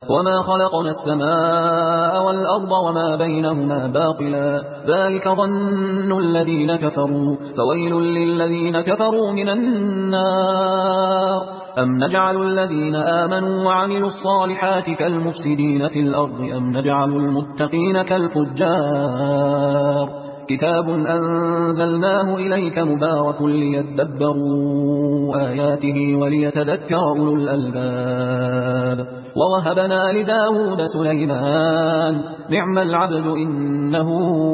وما خلقنا السماء والأرض وما بينهما باطلا ذلك ظن الذين كفروا فويل للذين كفروا من النار أم نجعل الذين آمنوا وعملوا الصالحات كالمفسدين في الأرض أم نجعل المتقين كالفجار كتاب أنزلناه إليك مبارك ليدبروا آياته وليتذكر أولو الألباب ووهبنا لداود سليمان نعم العبد إنه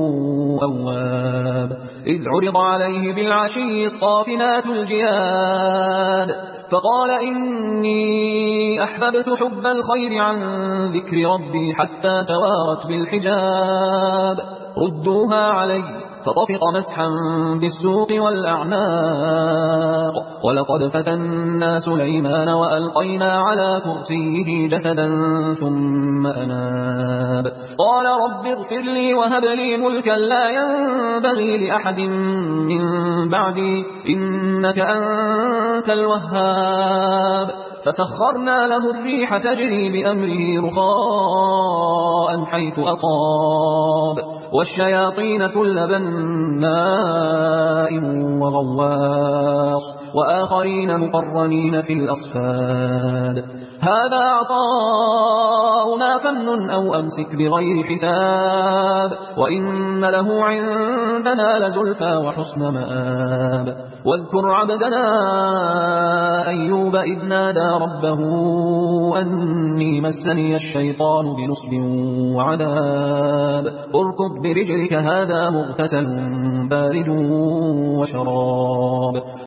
أواب إذ عرض عليه بالعشي الصافنات الجياد فقال إني أحببت حب الخير عن ذكر ربي حتى توارت بالحجاب ردوها علي فطفق مسحا بالسوق والأعناق ولقد فتنا سليمان وألقينا على كرسيه جسدا ثم أناب قال رب اغفر لي وهب لي ملكا لا ينبغي لأحد من بعدي إنك أنت الوهاب فسخرنا له الريح تجري بأمره رخاء حيث أصاب والشياطين كل بناء وغواص وآخرين مقرنين في الأصفاد هذا عطاؤنا فمن أو أمسك بغير حساب وإن له عندنا لزلفى وحسن مآب واذكر عبدنا أيوب إذ نادى ربه أني مسني الشيطان بنصب وعذاب اركض برجلك هذا مغتسل بارد وشراب